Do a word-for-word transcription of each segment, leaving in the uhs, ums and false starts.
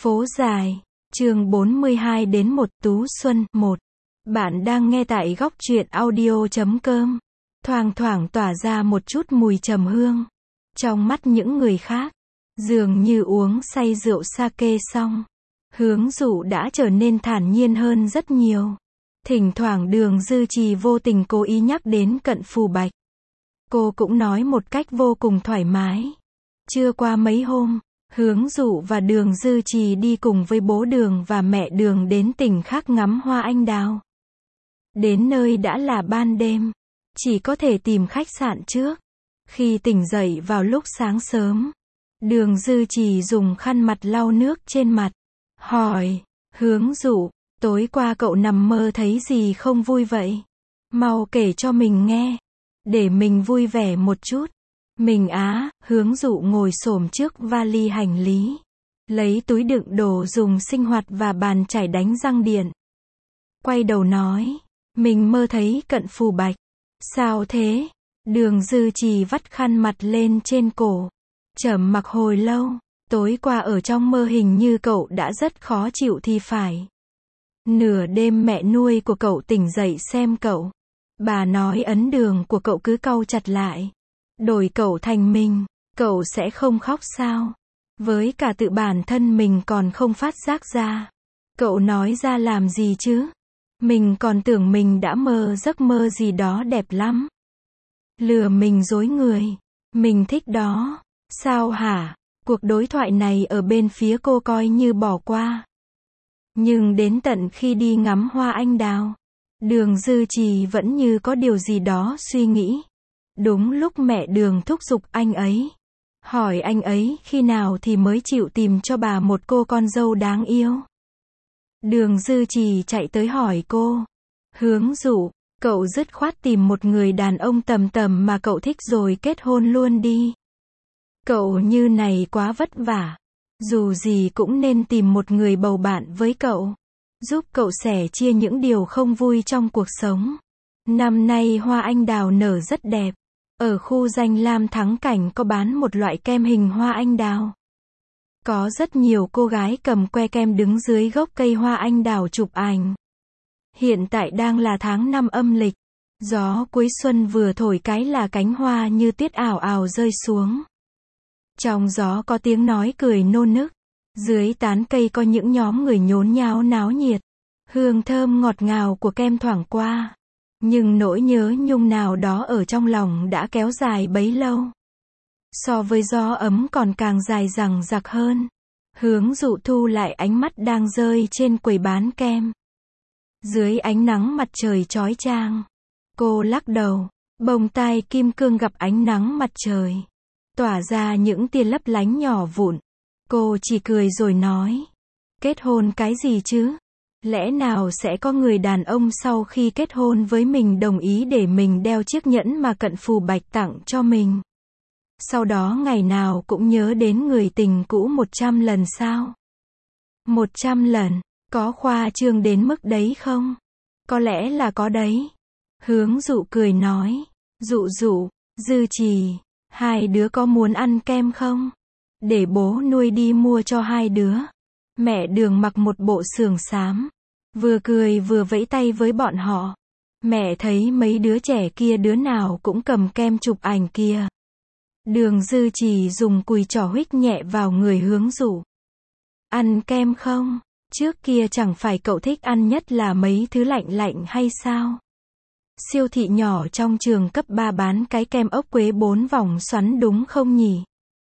Phố dài, chương bốn mươi hai đến một Tú Xuân, một. Bạn đang nghe tại góc truyện audio chấm com. Thoang thoảng tỏa ra một chút mùi trầm hương. Trong mắt những người khác, dường như uống say rượu sake xong. Hướng Dụ đã trở nên thản nhiên hơn rất nhiều. Thỉnh thoảng Đường Dư Trì vô tình cố ý nhắc đến Cận Phù Bạch. Cô cũng nói một cách vô cùng thoải mái. Chưa qua mấy hôm, Hướng Dụ và Đường Dư Trì đi cùng với bố Đường và mẹ Đường đến tỉnh khác ngắm hoa anh đào. Đến nơi đã là ban đêm, chỉ có thể tìm khách sạn trước. Khi tỉnh dậy vào lúc sáng sớm, Đường Dư Trì dùng khăn mặt lau nước trên mặt, hỏi, Hướng Dụ, tối qua cậu nằm mơ thấy gì không vui vậy? Mau kể cho mình nghe, để mình vui vẻ một chút. Mình á, Hướng Dụ ngồi xổm trước vali hành lý, lấy túi đựng đồ dùng sinh hoạt và bàn chải đánh răng điện. Quay đầu nói, mình mơ thấy Cận Phù Bạch. Sao thế? Đường Dư Trì vắt khăn mặt lên trên cổ, trầm mặc hồi lâu. Tối qua ở trong mơ hình như cậu đã rất khó chịu thì phải. Nửa đêm mẹ nuôi của cậu tỉnh dậy xem cậu. Bà nói ấn đường của cậu cứ cau chặt lại. Đổi cậu thành mình, cậu sẽ không khóc sao? Với cả tự bản thân mình còn không phát giác ra. Cậu nói ra làm gì chứ? Mình còn tưởng mình đã mơ giấc mơ gì đó đẹp lắm. Lừa mình dối người. Mình thích đó. Sao hả? Cuộc đối thoại này ở bên phía cô coi như bỏ qua. Nhưng đến tận khi đi ngắm hoa anh đào, Đường Dư Trì vẫn như có điều gì đó suy nghĩ. Đúng lúc mẹ Đường thúc giục anh ấy, hỏi anh ấy khi nào thì mới chịu tìm cho bà một cô con dâu đáng yêu. Đường Dư Trì chạy tới hỏi cô, Hướng Dụ, cậu dứt khoát tìm một người đàn ông tầm tầm mà cậu thích rồi kết hôn luôn đi. Cậu như này quá vất vả. Dù gì cũng nên tìm một người bầu bạn với cậu, giúp cậu sẻ chia những điều không vui trong cuộc sống. Năm nay hoa anh đào nở rất đẹp. Ở khu danh lam Thắng Cảnh có bán một loại kem hình hoa anh đào. Có rất nhiều cô gái cầm que kem đứng dưới gốc cây hoa anh đào chụp ảnh. Hiện tại đang là tháng năm âm lịch. Gió cuối xuân vừa thổi cái là cánh hoa như tuyết ảo ảo rơi xuống. Trong gió có tiếng nói cười nô nức. Dưới tán cây có những nhóm người nhốn nháo náo nhiệt. Hương thơm ngọt ngào của kem thoảng qua. Nhưng nỗi nhớ nhung nào đó ở trong lòng đã kéo dài bấy lâu. So với gió ấm còn càng dài dằng dặc hơn. Hướng Dụ thu lại ánh mắt đang rơi trên quầy bán kem. Dưới ánh nắng mặt trời chói chang, cô lắc đầu, bông tai kim cương gặp ánh nắng mặt trời, tỏa ra những tia lấp lánh nhỏ vụn. Cô chỉ cười rồi nói, kết hôn cái gì chứ? Lẽ nào sẽ có người đàn ông sau khi kết hôn với mình đồng ý để mình đeo chiếc nhẫn mà Cận Phù Bạch tặng cho mình? Sau đó ngày nào cũng nhớ đến người tình cũ một trăm lần sao? Một trăm lần, có khoa trương đến mức đấy không? Có lẽ là có đấy. Hướng Dụ cười nói, Dụ Dụ, Dư Trì, hai đứa có muốn ăn kem không? Để bố nuôi đi mua cho hai đứa. Mẹ Đường mặc một bộ sườn xám, vừa cười vừa vẫy tay với bọn họ. Mẹ thấy mấy đứa trẻ kia đứa nào cũng cầm kem chụp ảnh kia. Đường Dư Trì dùng cùi trỏ huých nhẹ vào người Hướng Dụ. Ăn kem không? Trước kia chẳng phải cậu thích ăn nhất là mấy thứ lạnh lạnh hay sao? Siêu thị nhỏ trong trường cấp ba bán cái kem ốc quế bốn vòng xoắn đúng không nhỉ?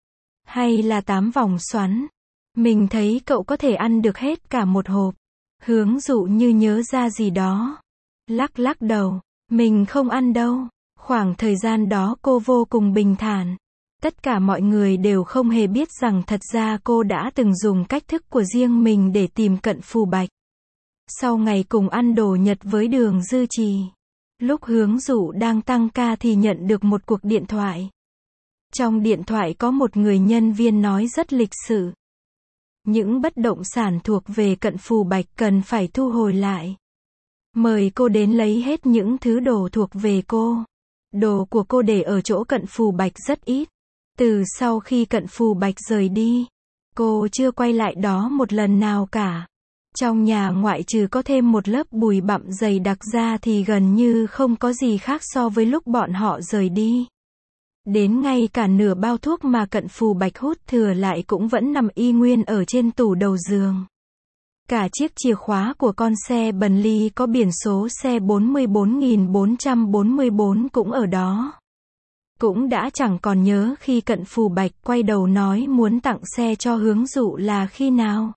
Hay là tám vòng xoắn? Mình thấy cậu có thể ăn được hết cả một hộp. Hướng Dụ như nhớ ra gì đó. Lắc lắc đầu, mình không ăn đâu. Khoảng thời gian đó cô vô cùng bình thản. Tất cả mọi người đều không hề biết rằng thật ra cô đã từng dùng cách thức của riêng mình để tìm Cận Phù Bạch. Sau ngày cùng ăn đồ Nhật với Đường Dư Trì, lúc Hướng Dụ đang tăng ca thì nhận được một cuộc điện thoại. Trong điện thoại có một người nhân viên nói rất lịch sự. Những bất động sản thuộc về Cận Phù Bạch cần phải thu hồi lại. Mời cô đến lấy hết những thứ đồ thuộc về cô. Đồ của cô để ở chỗ Cận Phù Bạch rất ít. Từ sau khi Cận Phù Bạch rời đi, Cô chưa quay lại đó một lần nào cả. Trong nhà ngoại trừ có thêm một lớp bụi bặm dày đặc ra thì gần như không có gì khác so với lúc bọn họ rời đi. Đến ngay cả nửa bao thuốc mà Cận Phù Bạch hút thừa lại cũng vẫn nằm y nguyên ở trên tủ đầu giường. Cả chiếc chìa khóa của con xe Bentley có biển số xe bốn mươi bốn nghìn bốn trăm bốn mươi bốn cũng ở đó. Cũng đã chẳng còn nhớ khi Cận Phù Bạch quay đầu nói muốn tặng xe cho Hướng Dụ là khi nào.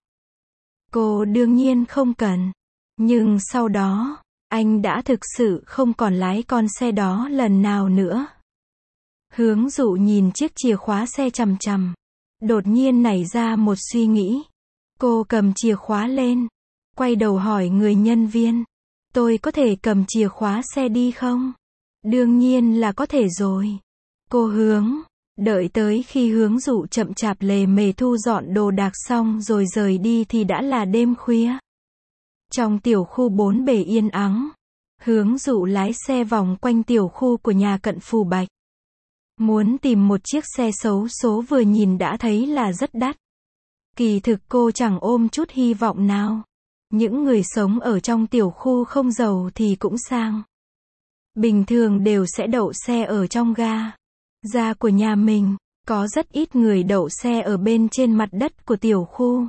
Cô đương nhiên không cần. Nhưng sau đó, anh đã thực sự không còn lái con xe đó lần nào nữa. Hướng Dụ nhìn chiếc chìa khóa xe chằm chằm. Đột nhiên nảy ra một suy nghĩ. Cô cầm chìa khóa lên. Quay đầu hỏi người nhân viên. Tôi có thể cầm chìa khóa xe đi không? Đương nhiên là có thể rồi. Cô Hướng. Đợi tới khi Hướng Dụ chậm chạp lề mề thu dọn đồ đạc xong rồi rời đi thì đã là đêm khuya. Trong tiểu khu bốn bề yên ắng, Hướng Dụ lái xe vòng quanh tiểu khu của nhà Cận Phù Bạch. Muốn tìm một chiếc xe xấu số vừa nhìn đã thấy là rất đắt. Kỳ thực cô chẳng ôm chút hy vọng nào. Những người sống ở trong tiểu khu không giàu thì cũng sang. Bình thường đều sẽ đậu xe ở trong ga. Ga của nhà mình, có rất ít người đậu xe ở bên trên mặt đất của tiểu khu.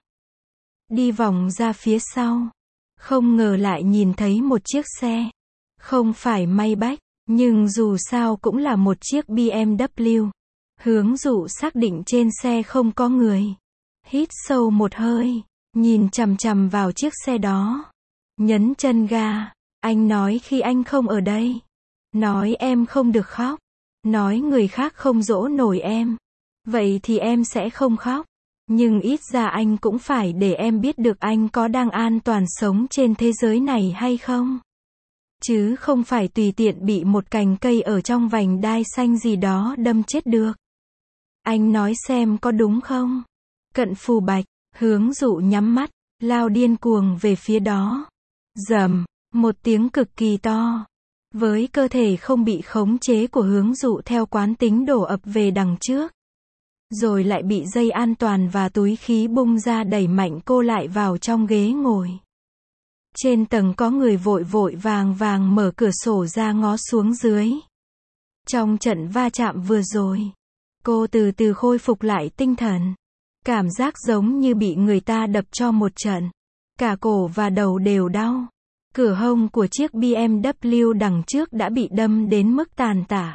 Đi vòng ra phía sau. Không ngờ lại nhìn thấy một chiếc xe. Không phải Maybach, nhưng dù sao cũng là một chiếc bê em vê. Hướng Dụ xác định trên xe không có người. Hít sâu một hơi, nhìn chằm chằm vào chiếc xe đó. Nhấn chân ga. Anh nói khi anh không ở đây. Nói em không được khóc. Nói người khác không dỗ nổi em. Vậy thì em sẽ không khóc. Nhưng ít ra anh cũng phải để em biết được anh có đang an toàn sống trên thế giới này hay không. Chứ không phải tùy tiện bị một cành cây ở trong vành đai xanh gì đó đâm chết được. Anh nói xem có đúng không? Cận Phù Bạch, Hướng Dụ nhắm mắt, lao điên cuồng về phía đó. Rầm, một tiếng cực kỳ to. Với cơ thể không bị khống chế của Hướng Dụ theo quán tính đổ ập về đằng trước. Rồi lại bị dây an toàn và túi khí bung ra đẩy mạnh cô lại vào trong ghế ngồi. Trên tầng có người vội vội vàng vàng mở cửa sổ ra ngó xuống dưới. Trong trận va chạm vừa rồi, cô từ từ khôi phục lại tinh thần. Cảm giác giống như bị người ta đập cho một trận. Cả cổ và đầu đều đau. Cửa hông của chiếc bê em vê đằng trước đã bị đâm đến mức tàn tả.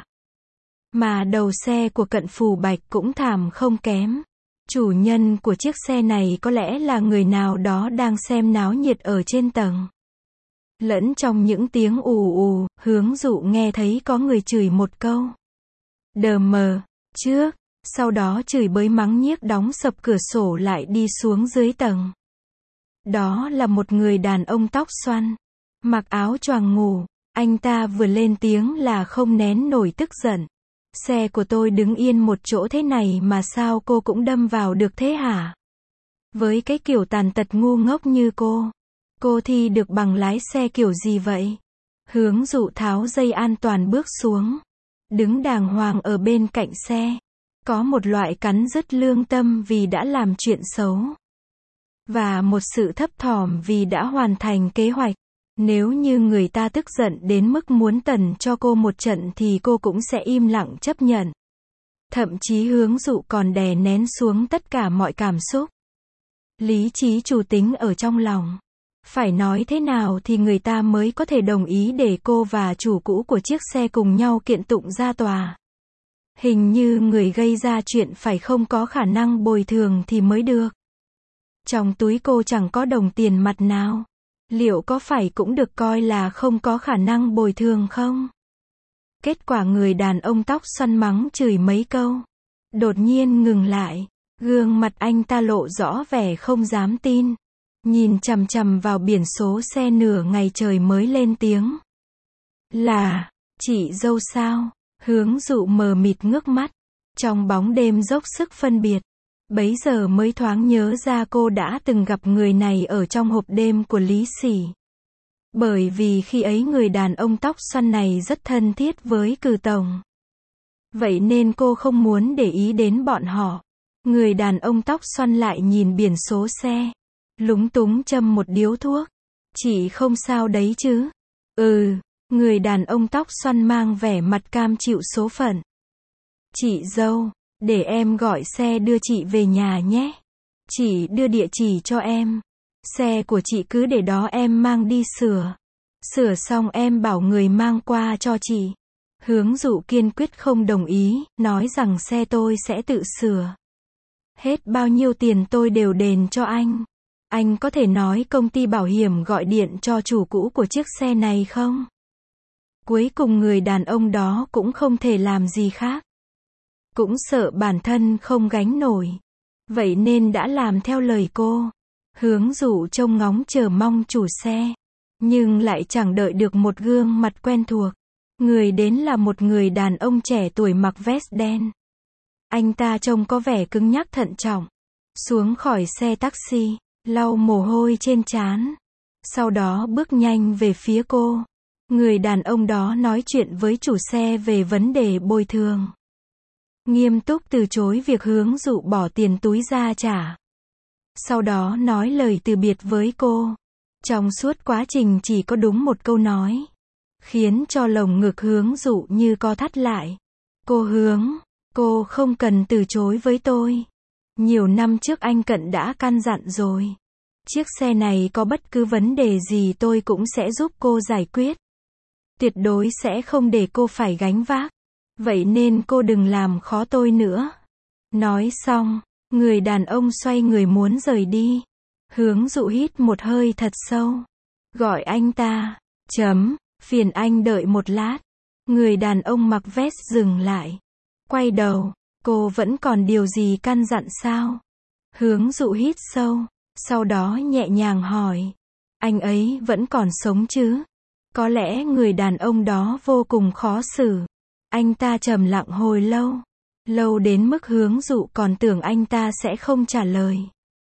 Mà đầu xe của Cận Phù Bạch cũng thảm không kém. Chủ nhân của chiếc xe này có lẽ là người nào đó đang xem náo nhiệt ở trên tầng. Lẫn trong những tiếng ù ù, Hướng Dụ nghe thấy có người chửi một câu. Đờ mờ, trước, sau đó chửi bới mắng nhiếc đóng sập cửa sổ lại đi xuống dưới tầng. Đó là một người đàn ông tóc xoăn, mặc áo choàng ngủ, anh ta vừa lên tiếng là không nén nổi tức giận. Xe của tôi đứng yên một chỗ thế này mà sao cô cũng đâm vào được thế hả? Với cái kiểu tàn tật ngu ngốc như cô, cô thi được bằng lái xe kiểu gì vậy? Hướng Dụ tháo dây an toàn bước xuống, đứng đàng hoàng ở bên cạnh xe. Có một loại cắn rứt lương tâm vì đã làm chuyện xấu. Và một sự thấp thỏm vì đã hoàn thành kế hoạch. Nếu như người ta tức giận đến mức muốn tẩn cho cô một trận thì cô cũng sẽ im lặng chấp nhận. Thậm chí Hướng Dụ còn đè nén xuống tất cả mọi cảm xúc. Lý trí chủ tính ở trong lòng. Phải nói thế nào thì người ta mới có thể đồng ý để cô và chủ cũ của chiếc xe cùng nhau kiện tụng ra tòa. Hình như người gây ra chuyện phải không có khả năng bồi thường thì mới được. Trong túi cô chẳng có đồng tiền mặt nào. Liệu có phải cũng được coi là không có khả năng bồi thường không? Kết quả người đàn ông tóc xoăn mắng chửi mấy câu. Đột nhiên ngừng lại. Gương mặt anh ta lộ rõ vẻ không dám tin. Nhìn chằm chằm vào biển số xe nửa ngày trời mới lên tiếng. Là, chị dâu sao? Hướng Dụ mờ mịt ngước mắt. Trong bóng đêm dốc sức phân biệt. Bấy giờ mới thoáng nhớ ra cô đã từng gặp người này ở trong hộp đêm của Lý Sỉ. Bởi vì khi ấy người đàn ông tóc xoăn này rất thân thiết với Cừ Tổng. Vậy nên cô không muốn để ý đến bọn họ. Người đàn ông tóc xoăn lại nhìn biển số xe. Lúng túng châm một điếu thuốc. Chị không sao đấy chứ? Ừ. Người đàn ông tóc xoăn mang vẻ mặt cam chịu số phận. Chị dâu, để em gọi xe đưa chị về nhà nhé. Chị đưa địa chỉ cho em. Xe của chị cứ để đó em mang đi sửa. Sửa xong em bảo người mang qua cho chị. Hướng dụ kiên quyết không đồng ý, nói rằng xe tôi sẽ tự sửa. Hết bao nhiêu tiền tôi đều đền cho anh. Anh có thể nói công ty bảo hiểm gọi điện cho chủ cũ của chiếc xe này không? Cuối cùng người đàn ông đó cũng không thể làm gì khác. Cũng sợ bản thân không gánh nổi. Vậy nên đã làm theo lời cô. Hướng dụ trông ngóng chờ mong chủ xe. Nhưng lại chẳng đợi được một gương mặt quen thuộc. Người đến là một người đàn ông trẻ tuổi mặc vest đen. Anh ta trông có vẻ cứng nhắc thận trọng. Xuống khỏi xe taxi, lau mồ hôi trên trán. Sau đó bước nhanh về phía cô. Người đàn ông đó nói chuyện với chủ xe về vấn đề bồi thường. Nghiêm túc từ chối việc hướng dụ bỏ tiền túi ra trả. Sau đó nói lời từ biệt với cô. Trong suốt quá trình chỉ có đúng một câu nói. Khiến cho lồng ngực hướng dụ như co thắt lại. Cô Hướng, cô không cần từ chối với tôi. Nhiều năm trước anh Cận đã căn dặn rồi. Chiếc xe này có bất cứ vấn đề gì tôi cũng sẽ giúp cô giải quyết. Tuyệt đối sẽ không để cô phải gánh vác. Vậy nên cô đừng làm khó tôi nữa. Nói xong, người đàn ông xoay người muốn rời đi. Hướng dụ hít một hơi thật sâu. Gọi anh ta. Chấm. Phiền anh đợi một lát. Người đàn ông mặc vest dừng lại. Quay đầu. Cô vẫn còn điều gì căn dặn sao? Hướng dụ hít sâu. Sau đó nhẹ nhàng hỏi. Anh ấy vẫn còn sống chứ? Có lẽ người đàn ông đó vô cùng khó xử. Anh ta trầm lặng hồi lâu. Lâu đến mức hướng dụ còn tưởng anh ta sẽ không trả lời.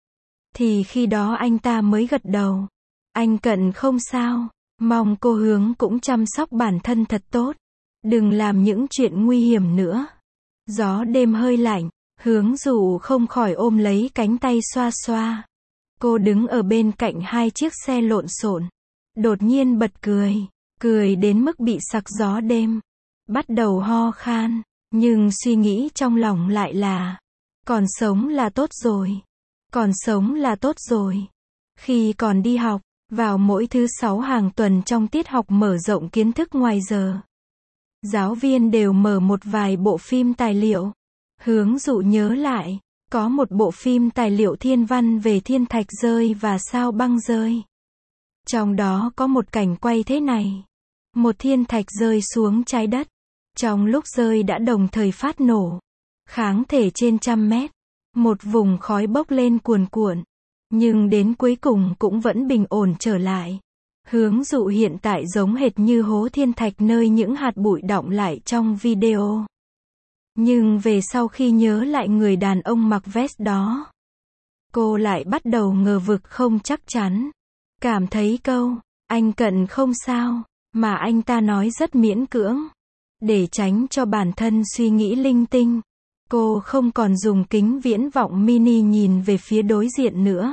Thì khi đó anh ta mới gật đầu. Anh Cận không sao. Mong cô Hướng cũng chăm sóc bản thân thật tốt. Đừng làm những chuyện nguy hiểm nữa. Gió đêm hơi lạnh. Hướng dụ không khỏi ôm lấy cánh tay xoa xoa. Cô đứng ở bên cạnh hai chiếc xe lộn xộn. Đột nhiên bật cười. Cười đến mức bị sặc gió đêm. Bắt đầu ho khan. Nhưng suy nghĩ trong lòng lại là. Còn sống là tốt rồi. Còn sống là tốt rồi. Khi còn đi học, vào mỗi thứ sáu hàng tuần trong tiết học mở rộng kiến thức ngoài giờ. Giáo viên đều mở một vài bộ phim tài liệu. Hướng dụ nhớ lại. Có một bộ phim tài liệu thiên văn về thiên thạch rơi và sao băng rơi. Trong đó có một cảnh quay thế này. Một thiên thạch rơi xuống trái đất. Trong lúc rơi đã đồng thời phát nổ. Kháng thể trên trăm mét. Một vùng khói bốc lên cuồn cuộn. Nhưng đến cuối cùng cũng vẫn bình ổn trở lại. Hướng dụ hiện tại giống hệt như hố thiên thạch nơi những hạt bụi đọng lại trong video. Nhưng về sau khi nhớ lại người đàn ông mặc vest đó. Cô lại bắt đầu ngờ vực không chắc chắn. Cảm thấy câu, anh Cận không sao, mà anh ta nói rất miễn cưỡng. Để tránh cho bản thân suy nghĩ linh tinh. Cô không còn dùng kính viễn vọng mini nhìn về phía đối diện nữa.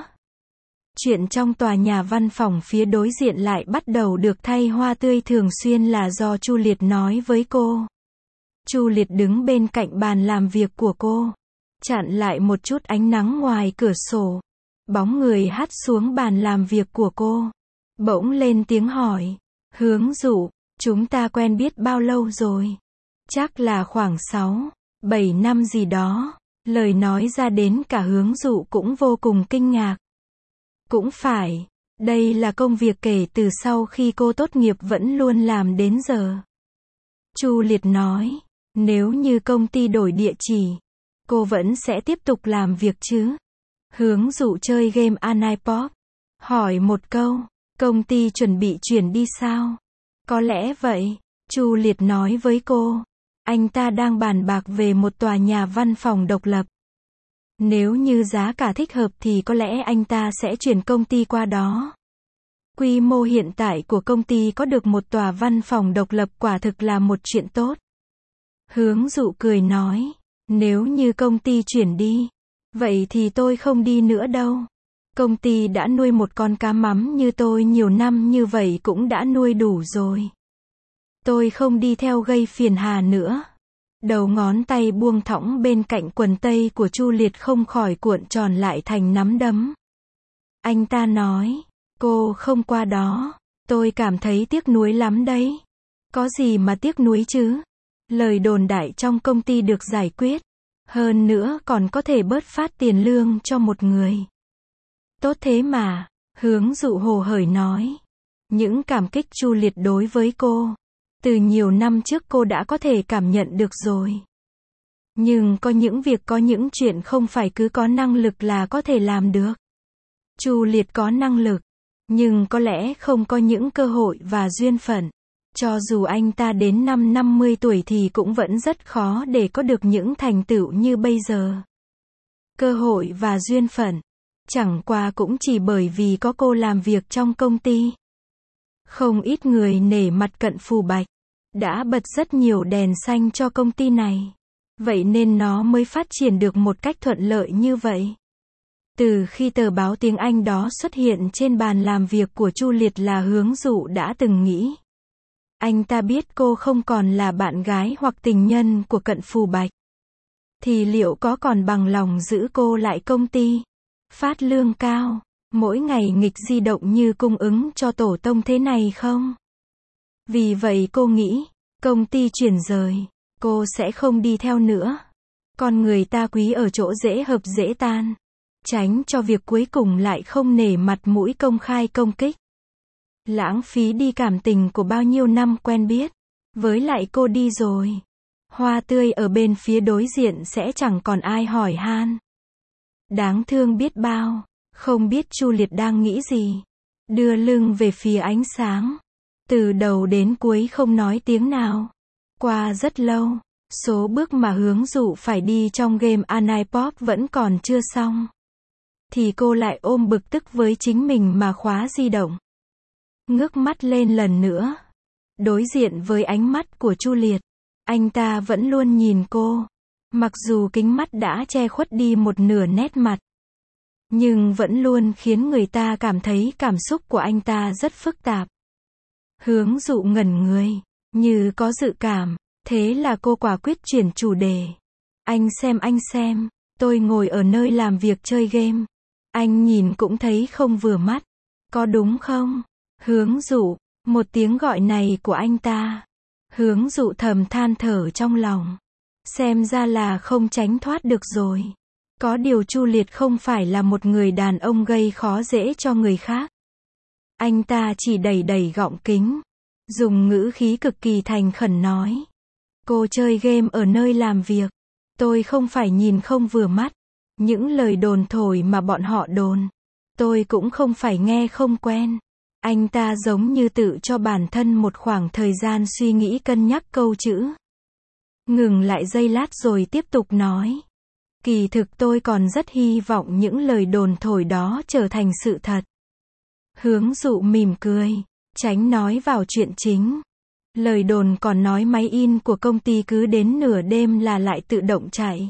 Chuyện trong tòa nhà văn phòng phía đối diện lại bắt đầu được thay hoa tươi thường xuyên là do Chu Liệt nói với cô. Chu Liệt đứng bên cạnh bàn làm việc của cô. Chặn lại một chút ánh nắng ngoài cửa sổ. Bóng người hắt xuống bàn làm việc của cô. Bỗng lên tiếng hỏi. Hướng dụ, chúng ta quen biết bao lâu rồi? Chắc là khoảng sáu, bảy năm gì đó. Lời nói ra đến cả hướng dụ cũng vô cùng kinh ngạc. Cũng phải, đây là công việc kể từ sau khi cô tốt nghiệp vẫn luôn làm đến giờ. Chu Liệt nói, nếu như công ty đổi địa chỉ, cô vẫn sẽ tiếp tục làm việc chứ? Hướng dụ chơi game Anipop. Hỏi một câu, công ty chuẩn bị chuyển đi sao? Có lẽ vậy, Chu Liệt nói với cô. Anh ta đang bàn bạc về một tòa nhà văn phòng độc lập. Nếu như giá cả thích hợp thì có lẽ anh ta sẽ chuyển công ty qua đó. Quy mô hiện tại của công ty có được một tòa văn phòng độc lập quả thực là một chuyện tốt. Hướng dụ cười nói, nếu như công ty chuyển đi, Vậy thì tôi không đi nữa đâu. Công ty đã nuôi một con cá mắm như tôi nhiều năm như vậy cũng đã nuôi đủ rồi. Tôi không đi theo gây phiền hà nữa. Đầu ngón tay buông thõng bên cạnh quần tây của Chu Liệt không khỏi cuộn tròn lại thành nắm đấm. Anh ta nói, cô không qua đó. Tôi cảm thấy tiếc nuối lắm đấy. Có gì mà tiếc nuối chứ? Lời đồn đại trong công ty được giải quyết. Hơn nữa còn có thể bớt phát tiền lương cho một người. Tốt thế mà, Hướng Dụ hồ hởi nói. Những cảm kích Chu Liệt đối với cô. Từ nhiều năm trước cô đã có thể cảm nhận được rồi. Nhưng có những việc có những chuyện không phải cứ có năng lực là có thể làm được. Chu Liệt có năng lực, nhưng có lẽ không có những cơ hội và duyên phận. Cho dù anh ta đến năm năm mươi tuổi thì cũng vẫn rất khó để có được những thành tựu như bây giờ. Cơ hội và duyên phận, chẳng qua cũng chỉ bởi vì có cô làm việc trong công ty. Không ít người nể mặt Cận Phù Bạch, đã bật rất nhiều đèn xanh cho công ty này. Vậy nên nó mới phát triển được một cách thuận lợi như vậy. Từ khi tờ báo tiếng Anh đó xuất hiện trên bàn làm việc của Chu Liệt là Hướng Dụ đã từng nghĩ. Anh ta biết cô không còn là bạn gái hoặc tình nhân của Cận Phù Bạch. Thì liệu có còn bằng lòng giữ cô lại công ty? Phát lương cao, mỗi ngày nghịch di động như cung ứng cho tổ tông thế này không? Vì vậy cô nghĩ, công ty chuyển rời, cô sẽ không đi theo nữa. Con người ta quý ở chỗ dễ hợp dễ tan. Tránh cho việc cuối cùng lại không nể mặt mũi công khai công kích. Lãng phí đi cảm tình của bao nhiêu năm quen biết. Với lại cô đi rồi. Hoa tươi ở bên phía đối diện sẽ chẳng còn ai hỏi han. Đáng thương biết bao. Không biết Chu Liệt đang nghĩ gì. Đưa lưng về phía ánh sáng. Từ đầu đến cuối không nói tiếng nào. Qua rất lâu. Số bước mà Hướng Dụ phải đi trong game Anipop vẫn còn chưa xong. Thì cô lại ôm bực tức với chính mình mà khóa di động. Ngước mắt lên lần nữa. Đối diện với ánh mắt của Chu Liệt. Anh ta vẫn luôn nhìn cô. Mặc dù kính mắt đã che khuất đi một nửa nét mặt. Nhưng vẫn luôn khiến người ta cảm thấy cảm xúc của anh ta rất phức tạp. Hướng Dụ ngẩn người. Như có dự cảm. Thế là cô quả quyết chuyển chủ đề. Anh xem anh xem. Tôi ngồi ở nơi làm việc chơi game. Anh nhìn cũng thấy không vừa mắt. Có đúng không? Hướng Dụ. Một tiếng gọi này của anh ta. Hướng Dụ thầm than thở trong lòng. Xem ra là không tránh thoát được rồi. Có điều Chu Liệt không phải là một người đàn ông gây khó dễ cho người khác. Anh ta chỉ đẩy đẩy gọng kính. Dùng ngữ khí cực kỳ thành khẩn nói. Cô chơi game ở nơi làm việc. Tôi không phải nhìn không vừa mắt. Những lời đồn thổi mà bọn họ đồn. Tôi cũng không phải nghe không quen. Anh ta giống như tự cho bản thân một khoảng thời gian suy nghĩ cân nhắc câu chữ. Ngừng lại giây lát rồi tiếp tục nói. Kỳ thực tôi còn rất hy vọng những lời đồn thổi đó trở thành sự thật. Hướng Dụ mỉm cười. Tránh nói vào chuyện chính. Lời đồn còn nói máy in của công ty cứ đến nửa đêm là lại tự động chạy.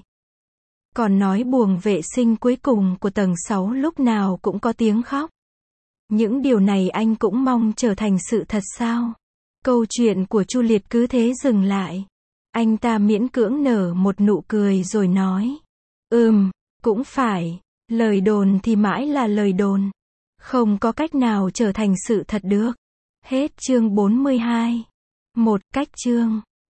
Còn nói buồng vệ sinh cuối cùng của tầng sáu lúc nào cũng có tiếng khóc. Những điều này anh cũng mong trở thành sự thật sao? Câu chuyện của Chu Liệt cứ thế dừng lại. Anh ta miễn cưỡng nở một nụ cười rồi nói. Ừm, cũng phải. Lời đồn thì mãi là lời đồn. Không có cách nào trở thành sự thật được. Hết chương bốn mươi hai. Một cách chương.